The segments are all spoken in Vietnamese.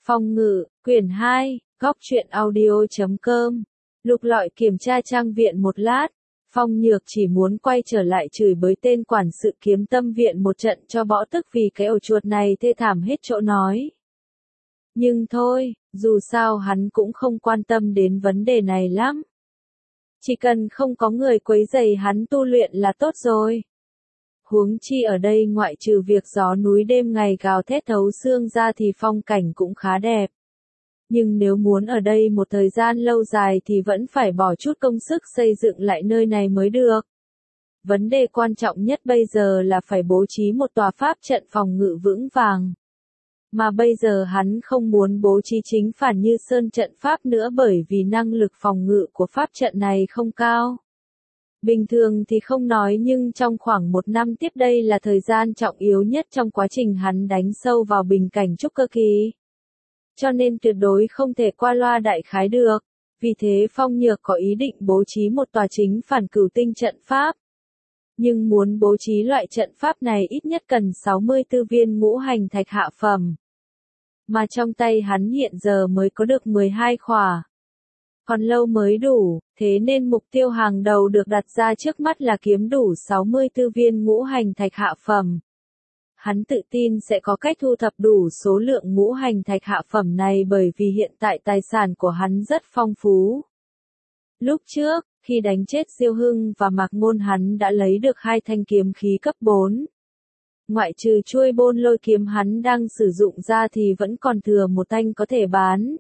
Phong ngự, quyển 2, góc truyện audio.com. Lục lọi kiểm tra trang viện một lát, Phong Nhược chỉ muốn quay trở lại chửi bới tên quản sự Kiếm Tâm viện một trận cho bỏ tức vì cái ổ chuột này thê thảm hết chỗ nói. Nhưng thôi, dù sao hắn cũng không quan tâm đến vấn đề này lắm. Chỉ cần không có người quấy rầy hắn tu luyện là tốt rồi. Huống chi ở đây ngoại trừ việc gió núi đêm ngày gào thét thấu xương ra thì phong cảnh cũng khá đẹp. Nhưng nếu muốn ở đây một thời gian lâu dài thì vẫn phải bỏ chút công sức xây dựng lại nơi này mới được. Vấn đề quan trọng nhất bây giờ là phải bố trí một tòa pháp trận phòng ngự vững vàng. Mà bây giờ hắn không muốn bố trí chính phản như sơn trận pháp nữa bởi vì năng lực phòng ngự của pháp trận này không cao. Bình thường thì không nói nhưng trong khoảng 1 năm tiếp đây là thời gian trọng yếu nhất trong quá trình hắn đánh sâu vào bình cảnh trúc cơ kỳ. Cho nên tuyệt đối không thể qua loa đại khái được. Vì thế Phong Nhược có ý định bố trí một tòa chính phản cửu tinh trận pháp. Nhưng muốn bố trí loại trận pháp này ít nhất cần 64 viên ngũ hành thạch hạ phẩm. Mà trong tay hắn hiện giờ mới có được 12 khỏa. Còn lâu mới đủ, thế nên mục tiêu hàng đầu được đặt ra trước mắt là kiếm đủ 64 viên ngũ hành thạch hạ phẩm. Hắn tự tin sẽ có cách thu thập đủ số lượng ngũ hành thạch hạ phẩm này bởi vì hiện tại tài sản của hắn rất phong phú. Lúc trước, khi đánh chết Diêu Hưng và Mạc Ngôn hắn đã lấy được 2 thanh kiếm khí cấp 4. Ngoại trừ chuôi bôn lôi kiếm hắn đang sử dụng ra thì vẫn còn thừa 1 thanh có thể bán.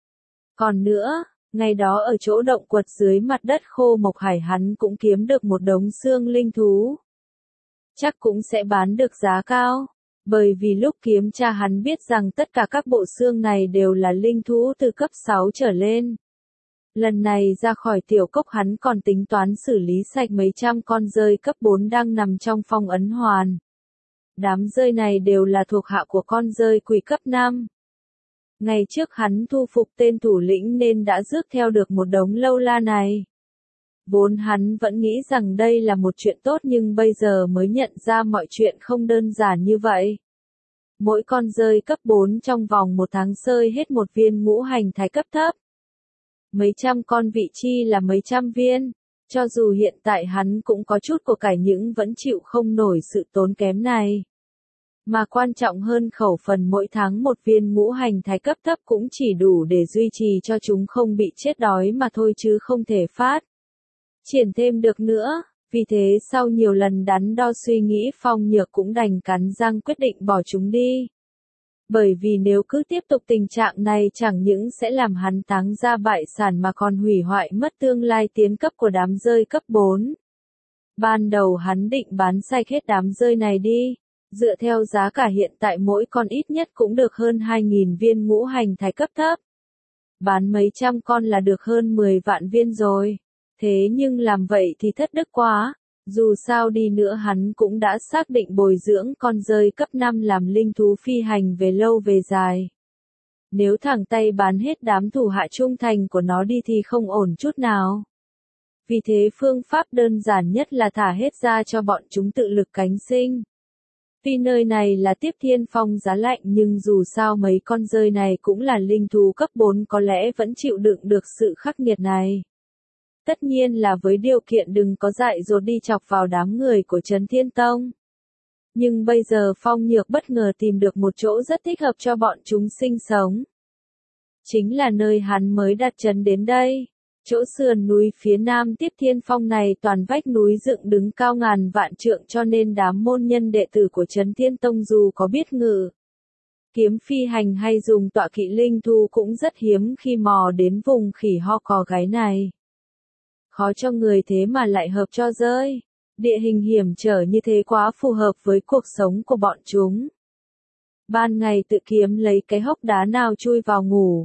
Còn nữa, ngày đó ở chỗ động quật dưới mặt đất khô mộc hải hắn cũng kiếm được một đống xương linh thú. Chắc cũng sẽ bán được giá cao, bởi vì lúc kiếm tra hắn biết rằng tất cả các bộ xương này đều là linh thú từ cấp 6 trở lên. Lần này ra khỏi tiểu cốc hắn còn tính toán xử lý sạch mấy trăm con dơi cấp 4 đang nằm trong phong ấn hoàn. Đám dơi này đều là thuộc hạ của con dơi quỷ cấp 5. Ngày trước hắn thu phục tên thủ lĩnh nên đã rước theo được một đống lâu la này. Vốn hắn vẫn nghĩ rằng đây là một chuyện tốt nhưng bây giờ mới nhận ra mọi chuyện không đơn giản như vậy. Mỗi con dơi cấp 4 trong vòng 1 tháng sơi hết 1 viên ngũ hành thạch cấp thấp. Mấy trăm con vị chi là mấy trăm viên. Cho dù hiện tại hắn cũng có chút của cải nhưng vẫn chịu không nổi sự tốn kém này. Mà quan trọng hơn khẩu phần mỗi tháng 1 viên ngũ hành thạch cấp thấp cũng chỉ đủ để duy trì cho chúng không bị chết đói mà thôi chứ không thể phát triển thêm được nữa. Vì thế sau nhiều lần đắn đo suy nghĩ Phong Nhược cũng đành cắn răng quyết định bỏ chúng đi. Bởi vì nếu cứ tiếp tục tình trạng này chẳng những sẽ làm hắn táng ra bại sản mà còn hủy hoại mất tương lai tiến cấp của đám dơi cấp 4. Ban đầu hắn định bán sạch hết đám dơi này đi. Dựa theo giá cả hiện tại mỗi con ít nhất cũng được hơn 2.000 viên ngũ hành thạch cấp thấp. Bán mấy trăm con là được hơn 10 vạn viên rồi. Thế nhưng làm vậy thì thất đức quá. Dù sao đi nữa hắn cũng đã xác định bồi dưỡng con dơi cấp 5 làm linh thú phi hành về lâu về dài. Nếu thẳng tay bán hết đám thủ hạ trung thành của nó đi thì không ổn chút nào. Vì thế phương pháp đơn giản nhất là thả hết ra cho bọn chúng tự lực cánh sinh. Tuy nơi này là Tiếp Thiên Phong giá lạnh nhưng dù sao mấy con dơi này cũng là linh thú cấp 4 có lẽ vẫn chịu đựng được sự khắc nghiệt này. Tất nhiên là với điều kiện đừng có dại dột đi chọc vào đám người của Trấn Thiên Tông. Nhưng bây giờ Phong Nhược bất ngờ tìm được một chỗ rất thích hợp cho bọn chúng sinh sống. Chính là nơi hắn mới đặt chân đến đây. Chỗ sườn núi phía nam Tiếp Thiên Phong này toàn vách núi dựng đứng cao ngàn vạn trượng cho nên đám môn nhân đệ tử của Trấn Thiên Tông dù có biết ngự kiếm phi hành hay dùng tọa kỵ linh thú cũng rất hiếm khi mò đến vùng khỉ ho cò gáy này. Khó cho người thế mà lại hợp cho dơi. Địa hình hiểm trở như thế quá phù hợp với cuộc sống của bọn chúng. Ban ngày tự kiếm lấy cái hốc đá nào chui vào ngủ.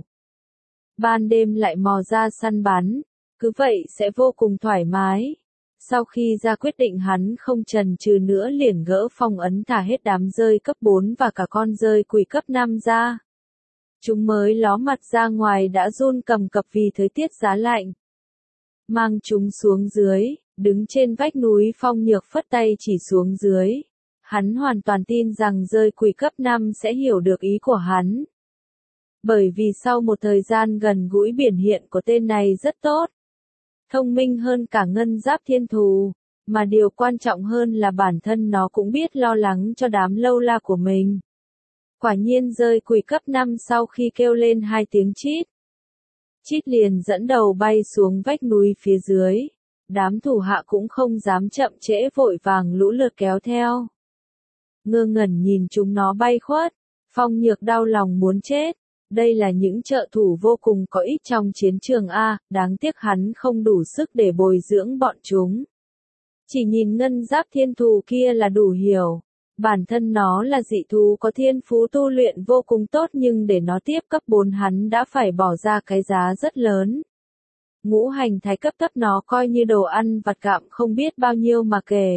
Ban đêm lại mò ra săn bắn. Cứ vậy sẽ vô cùng thoải mái. Sau khi ra quyết định hắn không chần chừ nữa liền gỡ phong ấn thả hết đám dơi cấp 4 và cả con dơi quỷ cấp 5 ra. Chúng mới ló mặt ra ngoài đã run cầm cập vì thời tiết giá lạnh. Mang chúng xuống dưới, đứng trên vách núi Phong Nhược phất tay chỉ xuống dưới. Hắn hoàn toàn tin rằng dơi quỷ cấp 5 sẽ hiểu được ý của hắn. Bởi vì sau một thời gian gần gũi biểu hiện của tên này rất tốt. Thông minh hơn cả Ngân Giáp Thiên Thù, mà điều quan trọng hơn là bản thân nó cũng biết lo lắng cho đám lâu la của mình. Quả nhiên rơi quỷ cấp 5 sau khi kêu lên 2 tiếng chít. Chít liền dẫn đầu bay xuống vách núi phía dưới. Đám thủ hạ cũng không dám chậm trễ, vội vàng lũ lượt kéo theo. Ngơ ngẩn nhìn chúng nó bay khuất, Phong Nhược đau lòng muốn chết. Đây là những trợ thủ vô cùng có ích trong chiến trường A, đáng tiếc hắn không đủ sức để bồi dưỡng bọn chúng. Chỉ nhìn Ngân Giáp Thiên Thù kia là đủ hiểu. Bản thân nó là dị thú có thiên phú tu luyện vô cùng tốt, nhưng để nó tiếp cấp 4 hắn đã phải bỏ ra cái giá rất lớn. Ngũ hành thái cấp thấp nó coi như đồ ăn vặt gặm không biết bao nhiêu mà kể.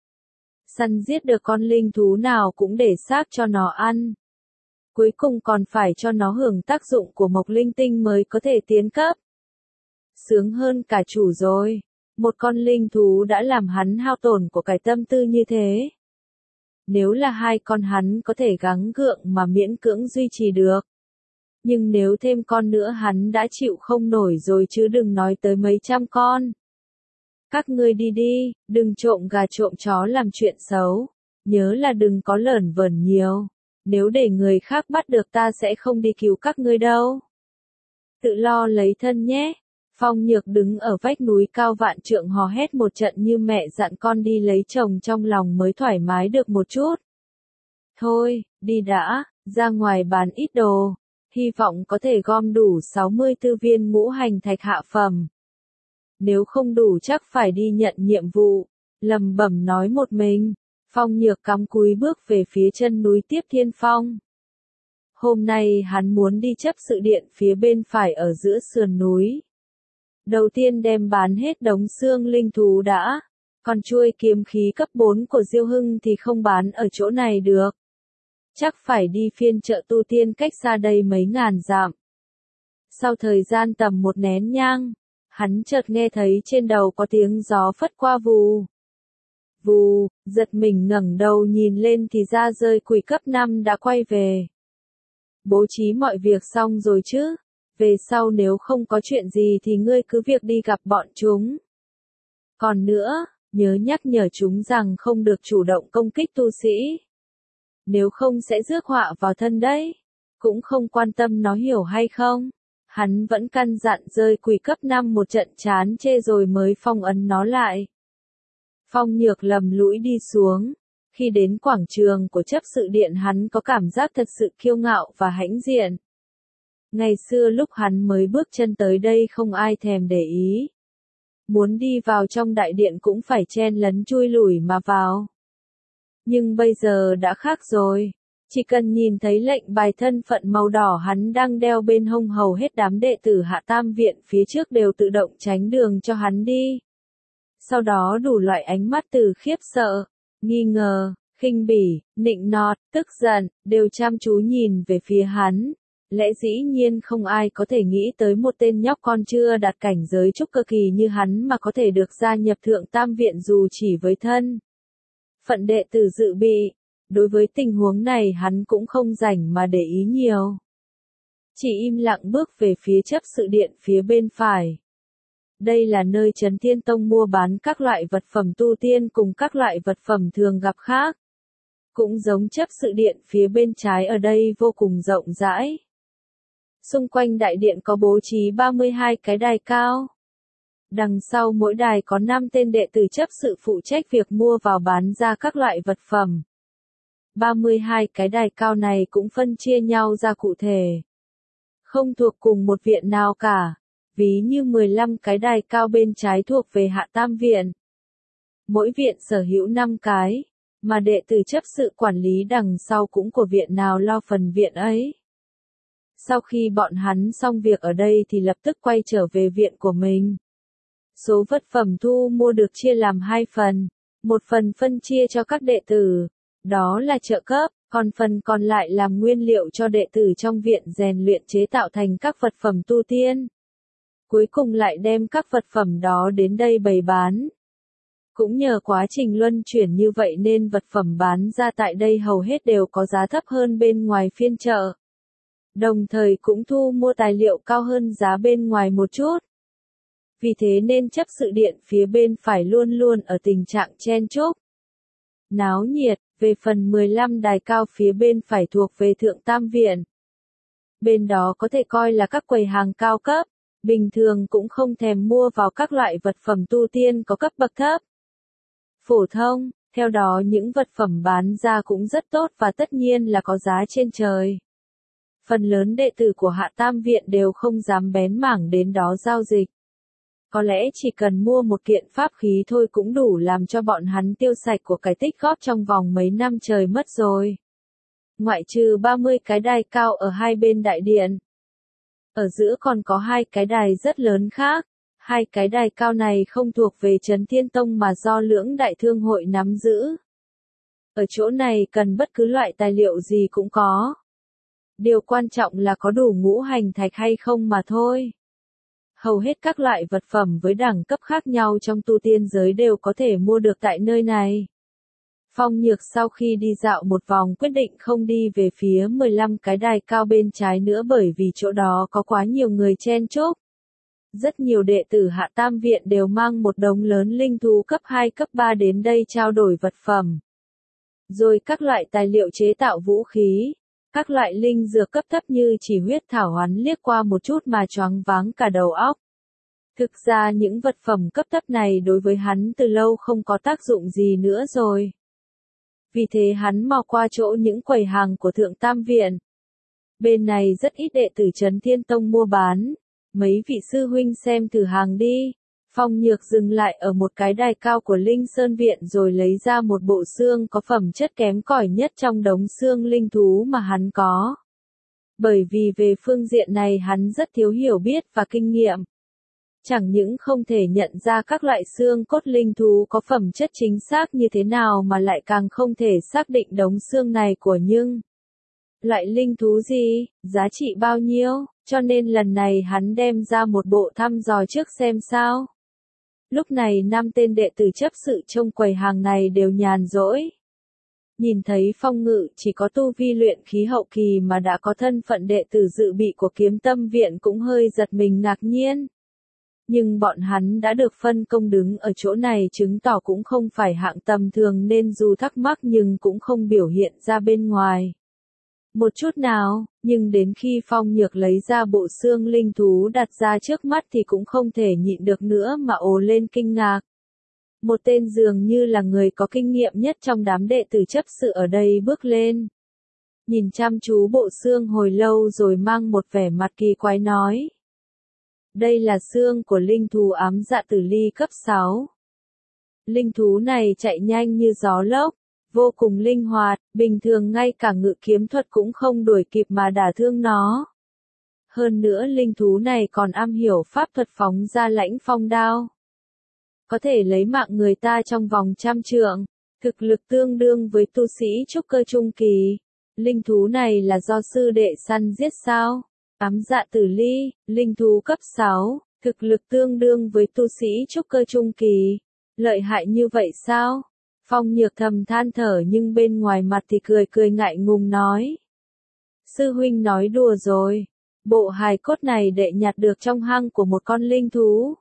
Săn giết được con linh thú nào cũng để xác cho nó ăn. Cuối cùng còn phải cho nó hưởng tác dụng của mộc linh tinh mới có thể tiến cấp. Sướng hơn cả chủ rồi. Một con linh thú đã làm hắn hao tổn của cải tâm tư như thế. Nếu là 2 con hắn có thể gắng gượng mà miễn cưỡng duy trì được. Nhưng nếu thêm con nữa hắn đã chịu không nổi rồi, chứ đừng nói tới mấy trăm con. Các ngươi đi đi, đừng trộm gà trộm chó làm chuyện xấu. Nhớ là đừng có lởn vởn nhiều. Nếu để người khác bắt được ta sẽ không đi cứu các ngươi đâu. Tự lo lấy thân nhé. Phong Nhược đứng ở vách núi cao vạn trượng hò hét một trận như mẹ dặn con đi lấy chồng, trong lòng mới thoải mái được một chút. Thôi, đi đã, ra ngoài bán ít đồ. Hy vọng có thể gom đủ 64 viên ngũ hành thạch hạ phẩm. Nếu không đủ chắc phải đi nhận nhiệm vụ. Lầm bẩm nói một mình. Phong Nhược cắm cúi bước về phía chân núi Tiếp Thiên Phong. Hôm nay hắn muốn đi chấp sự điện phía bên phải ở giữa sườn núi. Đầu tiên đem bán hết đống xương linh thú đã. Còn chuôi kiếm khí cấp 4 của Diêu Hưng thì không bán ở chỗ này được. Chắc phải đi phiên chợ tu tiên cách xa đây mấy ngàn dặm. Sau thời gian tầm 1 nén nhang, hắn chợt nghe thấy trên đầu có tiếng gió phất qua vù. Vù, giật mình ngẩng đầu nhìn lên thì ra rơi quỷ cấp 5 đã quay về. Bố trí mọi việc xong rồi chứ? Về sau nếu không có chuyện gì thì ngươi cứ việc đi gặp bọn chúng. Còn nữa, nhớ nhắc nhở chúng rằng không được chủ động công kích tu sĩ. Nếu không sẽ rước họa vào thân đấy. Cũng không quan tâm nó hiểu hay không. Hắn vẫn căn dặn rơi quỷ cấp 5 một trận chán chê rồi mới phong ấn nó lại. Phong Nhược lầm lũi đi xuống. Khi đến quảng trường của chấp sự điện hắn có cảm giác thật sự kiêu ngạo và hãnh diện. Ngày xưa lúc hắn mới bước chân tới đây không ai thèm để ý. Muốn đi vào trong đại điện cũng phải chen lấn chui lủi mà vào. Nhưng bây giờ đã khác rồi. Chỉ cần nhìn thấy lệnh bài thân phận màu đỏ hắn đang đeo bên hông, hầu hết đám đệ tử Hạ Tam Viện phía trước đều tự động tránh đường cho hắn đi. Sau đó đủ loại ánh mắt từ khiếp sợ, nghi ngờ, khinh bỉ, nịnh nọt, tức giận, đều chăm chú nhìn về phía hắn. Lẽ dĩ nhiên không ai có thể nghĩ tới một tên nhóc con chưa đạt cảnh giới trúc cơ kỳ như hắn mà có thể được gia nhập Thượng Tam Viện dù chỉ với thân phận đệ tử dự bị. Đối với tình huống này hắn cũng không rảnh mà để ý nhiều. Chỉ im lặng bước về phía chấp sự điện phía bên phải. Đây là nơi Trấn Thiên Tông mua bán các loại vật phẩm tu tiên cùng các loại vật phẩm thường gặp khác. Cũng giống chấp sự điện phía bên trái ở đây vô cùng rộng rãi. Xung quanh đại điện có bố trí 32 cái đài cao. Đằng sau mỗi đài có 5 tên đệ tử chấp sự phụ trách việc mua vào bán ra các loại vật phẩm. 32 cái đài cao này cũng phân chia nhau ra cụ thể. Không thuộc cùng một viện nào cả. Ví như 15 cái đài cao bên trái thuộc về Hạ Tam Viện. Mỗi viện sở hữu 5 cái, mà đệ tử chấp sự quản lý đằng sau cũng của viện nào lo phần viện ấy. Sau khi bọn hắn xong việc ở đây thì lập tức quay trở về viện của mình. Số vật phẩm thu mua được chia làm 2 phần. Một phần phân chia cho các đệ tử, đó là trợ cấp, còn phần còn lại làm nguyên liệu cho đệ tử trong viện rèn luyện chế tạo thành các vật phẩm tu tiên. Cuối cùng lại đem các vật phẩm đó đến đây bày bán. Cũng nhờ quá trình luân chuyển như vậy nên vật phẩm bán ra tại đây hầu hết đều có giá thấp hơn bên ngoài phiên chợ. đồng thời cũng thu mua tài liệu cao hơn giá bên ngoài một chút. Vì thế nên chấp sự điện phía bên phải luôn luôn ở tình trạng chen chúc, náo nhiệt. Về phần 15 đài cao phía bên phải thuộc về Thượng Tam Viện. Bên đó có thể coi là các quầy hàng cao cấp, bình thường cũng không thèm mua vào các loại vật phẩm tu tiên có cấp bậc thấp. Phổ thông, theo đó những vật phẩm bán ra cũng rất tốt và tất nhiên là có giá trên trời. Phần lớn đệ tử của Hạ Tam Viện đều không dám bén mảng đến đó giao dịch. Có lẽ chỉ cần mua một kiện pháp khí thôi cũng đủ làm cho bọn hắn tiêu sạch của cải tích góp trong vòng mấy năm trời mất rồi. Ngoại trừ 30 cái đài cao ở hai bên đại điện. Ở giữa còn có hai cái đài rất lớn khác. Hai cái đài cao này không thuộc về Trấn Thiên Tông mà do Lưỡng Đại Thương Hội nắm giữ. Ở chỗ này cần bất cứ loại tài liệu gì cũng có. Điều quan trọng là có đủ ngũ hành thạch hay không mà thôi. Hầu hết các loại vật phẩm với đẳng cấp khác nhau trong tu tiên giới đều có thể mua được tại nơi này. Phong Nhược sau khi đi dạo một vòng quyết định không đi về phía 15 cái đài cao bên trái nữa bởi vì chỗ đó có quá nhiều người chen chúc. Rất nhiều đệ tử Hạ Tam Viện đều mang một đống lớn linh thú cấp 2 cấp 3 đến đây trao đổi vật phẩm. Rồi các loại tài liệu chế tạo vũ khí, các loại linh dược cấp thấp như chỉ huyết thảo hắn liếc qua một chút mà choáng váng cả đầu óc. Thực ra những vật phẩm cấp thấp này đối với hắn từ lâu không có tác dụng gì nữa rồi. Vì thế hắn mau qua chỗ những quầy hàng của Thượng Tam Viện. Bên này rất ít đệ tử Trấn Thiên Tông mua bán. Mấy vị sư huynh xem thử hàng đi. Phong Nhược dừng lại ở một cái đài cao của Linh Sơn Viện rồi lấy ra một bộ xương có phẩm chất kém cỏi nhất trong đống xương linh thú mà hắn có. Bởi vì về phương diện này hắn rất thiếu hiểu biết và kinh nghiệm. Chẳng những không thể nhận ra các loại xương cốt linh thú có phẩm chất chính xác như thế nào mà lại càng không thể xác định đống xương này của nhưng loại linh thú gì, giá trị bao nhiêu, cho nên lần này hắn đem ra một bộ thăm dò trước xem sao. Lúc này 5 tên đệ tử chấp sự trong quầy hàng này đều nhàn rỗi. Nhìn thấy Phong Ngự chỉ có tu vi luyện khí hậu kỳ mà đã có thân phận đệ tử dự bị của Kiếm Tâm Viện cũng hơi giật mình ngạc nhiên. Nhưng bọn hắn đã được phân công đứng ở chỗ này chứng tỏ cũng không phải hạng tầm thường nên dù thắc mắc nhưng cũng không biểu hiện ra bên ngoài. Một chút nào, nhưng đến khi Phong Nhược lấy ra bộ xương linh thú đặt ra trước mắt thì cũng không thể nhịn được nữa mà ồ lên kinh ngạc. Một tên dường như là người có kinh nghiệm nhất trong đám đệ tử chấp sự ở đây bước lên. Nhìn chăm chú bộ xương hồi lâu rồi mang một vẻ mặt kỳ quái nói. Đây là xương của linh thú ám dạ tử ly cấp 6. Linh thú này chạy nhanh như gió lốc, vô cùng linh hoạt, bình thường ngay cả ngự kiếm thuật cũng không đuổi kịp mà đả thương nó. Hơn nữa linh thú này còn am hiểu pháp thuật phóng ra lãnh phong đao. Có thể lấy mạng người ta trong vòng trăm trượng, thực lực tương đương với tu sĩ trúc cơ trung kỳ. Linh thú này là do sư đệ săn giết sao? Ám dạ tử ly, linh thú cấp 6, thực lực tương đương với tu sĩ trúc cơ trung kỳ. Lợi hại như vậy sao? Phong Nhược thầm than thở nhưng bên ngoài mặt thì cười cười ngại ngùng nói. Sư huynh nói đùa rồi. Bộ hài cốt này đệ nhặt được trong hang của một con linh thú.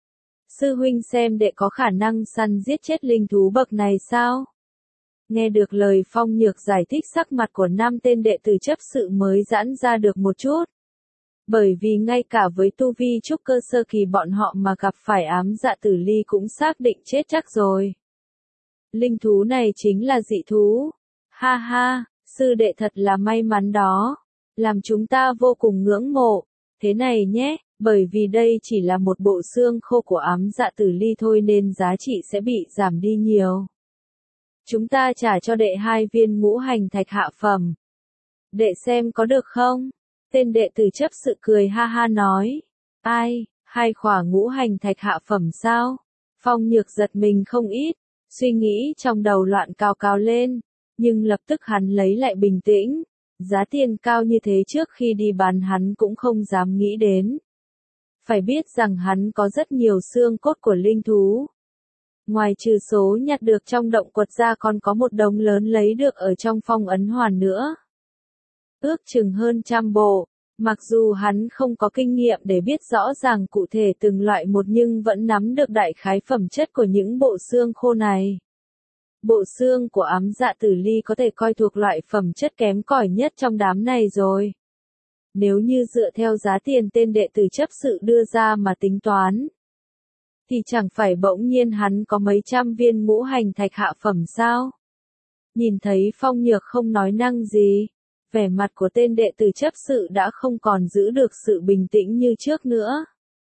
Sư huynh xem đệ có khả năng săn giết chết linh thú bậc này sao? Nghe được lời Phong Nhược giải thích sắc mặt của 5 tên đệ tử chấp sự mới giãn ra được một chút. Bởi vì ngay cả với tu vi trúc cơ sơ kỳ bọn họ mà gặp phải ám dạ tử ly cũng xác định chết chắc rồi. Linh thú này chính là dị thú. Ha ha, sư đệ thật là may mắn đó. Làm chúng ta vô cùng ngưỡng mộ. Thế này nhé, bởi vì đây chỉ là một bộ xương khô của ám dạ tử ly thôi nên giá trị sẽ bị giảm đi nhiều. Chúng ta trả cho đệ 2 viên ngũ hành thạch hạ phẩm. Đệ xem có được không? Tên đệ tử chấp sự cười ha ha nói. Ai, 2 khỏa ngũ hành thạch hạ phẩm sao? Phong Nhược giật mình không ít, suy nghĩ trong đầu loạn cao cao lên, nhưng lập tức hắn lấy lại bình tĩnh. Giá tiền cao như thế trước khi đi bán hắn cũng không dám nghĩ đến. Phải biết rằng hắn có rất nhiều xương cốt của linh thú. Ngoài trừ số nhặt được trong động quật ra còn có một đống lớn lấy được ở trong phong ấn hoàn nữa. ước chừng hơn 100 bộ. Mặc dù hắn không có kinh nghiệm để biết rõ ràng cụ thể từng loại một nhưng vẫn nắm được đại khái phẩm chất của những bộ xương khô này. Bộ xương của Ám Dạ Tử Ly có thể coi thuộc loại phẩm chất kém cỏi nhất trong đám này rồi. Nếu như dựa theo giá tiền tên đệ tử chấp sự đưa ra mà tính toán, thì chẳng phải bỗng nhiên hắn có mấy trăm viên ngũ hành thạch hạ phẩm sao? Nhìn thấy Phong Nhược không nói năng gì, vẻ mặt của tên đệ tử chấp sự đã không còn giữ được sự bình tĩnh như trước nữa.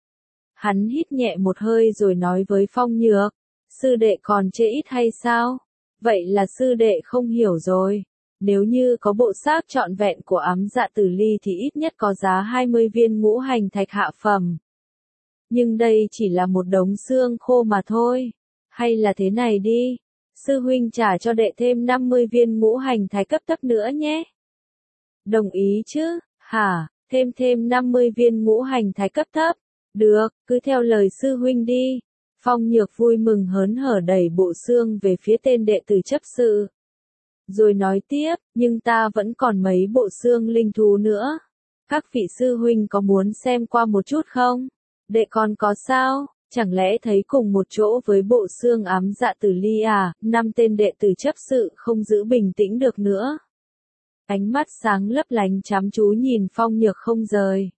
Hắn hít nhẹ một hơi rồi nói với Phong Nhược, sư đệ còn chê ít hay sao? Vậy là sư đệ không hiểu rồi. Nếu như có bộ xác trọn vẹn của Ám Dạ Tử Ly thì ít nhất có giá 20 viên ngũ hành thạch hạ phẩm. Nhưng đây chỉ là một đống xương khô mà thôi. Hay là thế này đi, sư huynh trả cho đệ thêm 50 viên ngũ hành thạch cấp thấp nữa nhé. Đồng ý chứ, hả, thêm 50 viên ngũ hành thạch cấp thấp. Được, cứ theo lời sư huynh đi. Phong Nhược vui mừng hớn hở đẩy bộ xương về phía tên đệ tử chấp sự. Rồi nói tiếp, nhưng ta vẫn còn mấy bộ xương linh thú nữa. Các vị sư huynh có muốn xem qua một chút không? Đệ còn có sao? Chẳng lẽ thấy cùng một chỗ với bộ xương Ám Dạ Tử Ly à? 5 tên đệ tử chấp sự không giữ bình tĩnh được nữa. Ánh mắt sáng lấp lánh chăm chú nhìn Phong Nhược không rời.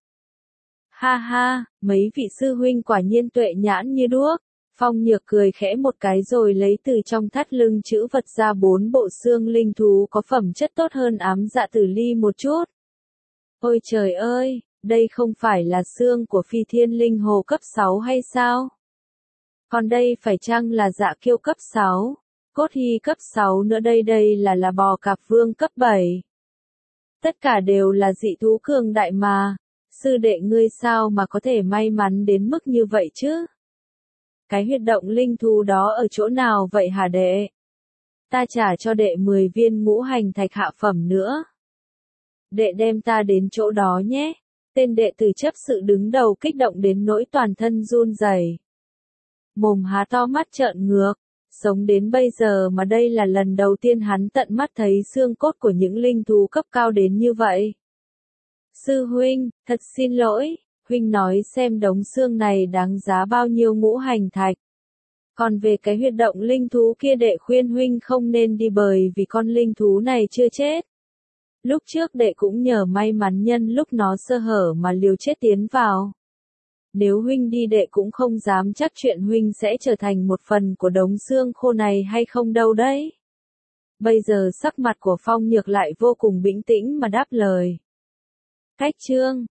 Ha ha, mấy vị sư huynh quả nhiên tuệ nhãn như đuốc. Phong Nhược cười khẽ một cái rồi lấy từ trong thắt lưng trữ vật ra 4 bộ xương linh thú có phẩm chất tốt hơn Ám Dạ Tử Ly một chút. Ôi trời ơi, đây không phải là xương của Phi Thiên Linh Hồ cấp 6 hay sao? Còn đây phải chăng là Dạ Kiêu cấp 6? Cốt Hy cấp 6 nữa đây là Bò Cạp Vương cấp 7. Tất cả đều là dị thú cường đại mà. Sư đệ ngươi sao mà có thể may mắn đến mức như vậy chứ? Cái huyệt động linh thú đó ở chỗ nào vậy hả đệ? Ta trả cho đệ 10 viên ngũ hành thạch hạ phẩm nữa. Đệ đem ta đến chỗ đó nhé. Tên đệ tử chấp sự đứng đầu kích động đến nỗi toàn thân run rẩy. Mồm há to mắt trợn ngược. Sống đến bây giờ mà đây là lần đầu tiên hắn tận mắt thấy xương cốt của những linh thú cấp cao đến như vậy. Sư huynh, thật xin lỗi, huynh nói xem đống xương này đáng giá bao nhiêu ngũ hành thạch. Còn về cái huyệt động linh thú kia đệ khuyên huynh không nên đi bởi vì con linh thú này chưa chết. Lúc trước đệ cũng nhờ may mắn nhân lúc nó sơ hở mà liều chết tiến vào. Nếu huynh đi đệ cũng không dám chắc chuyện huynh sẽ trở thành một phần của đống xương khô này hay không đâu đấy. Bây giờ sắc mặt của Phong Nhược lại vô cùng bình tĩnh mà đáp lời. Cách chương